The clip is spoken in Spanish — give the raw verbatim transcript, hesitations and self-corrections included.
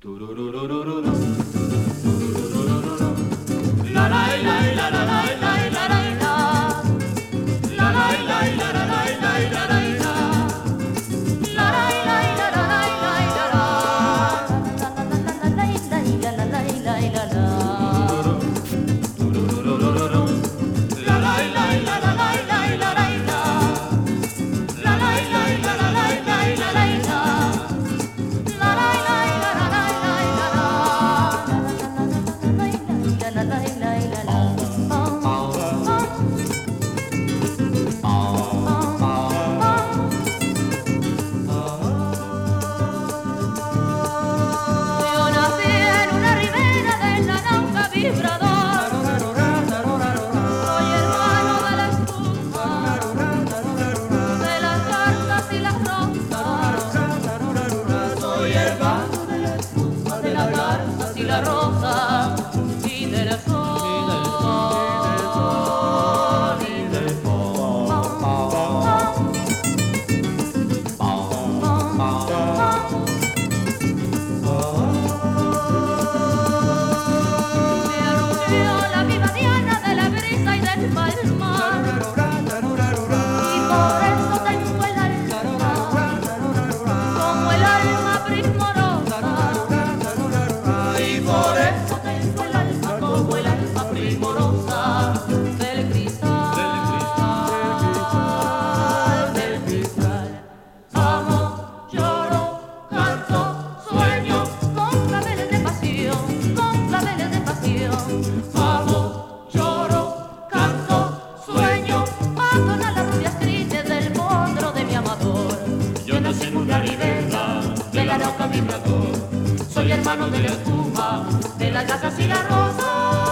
La la la la la la la la la la. La la la la la la la la la la. La la la la la la la la la. La la la la la la la. La rosa y del sol y del sol. Me arrullo la viva diana de la brisa y del palmar, y por eso tengo el alma como el alma primorosa. Y por eso tengo el alma como el alma primorosa del cristal, del cristal. Amo, lloro, canto, sueño con claveles de pasión, con claveles de pasión. Amo, lloro, canto, sueño, pasan a las rubias tristes del potro de mi amador. Yo nací en una ribera de la roca vibrador. Soy hermano de la espuma, de las gasas y la rosa.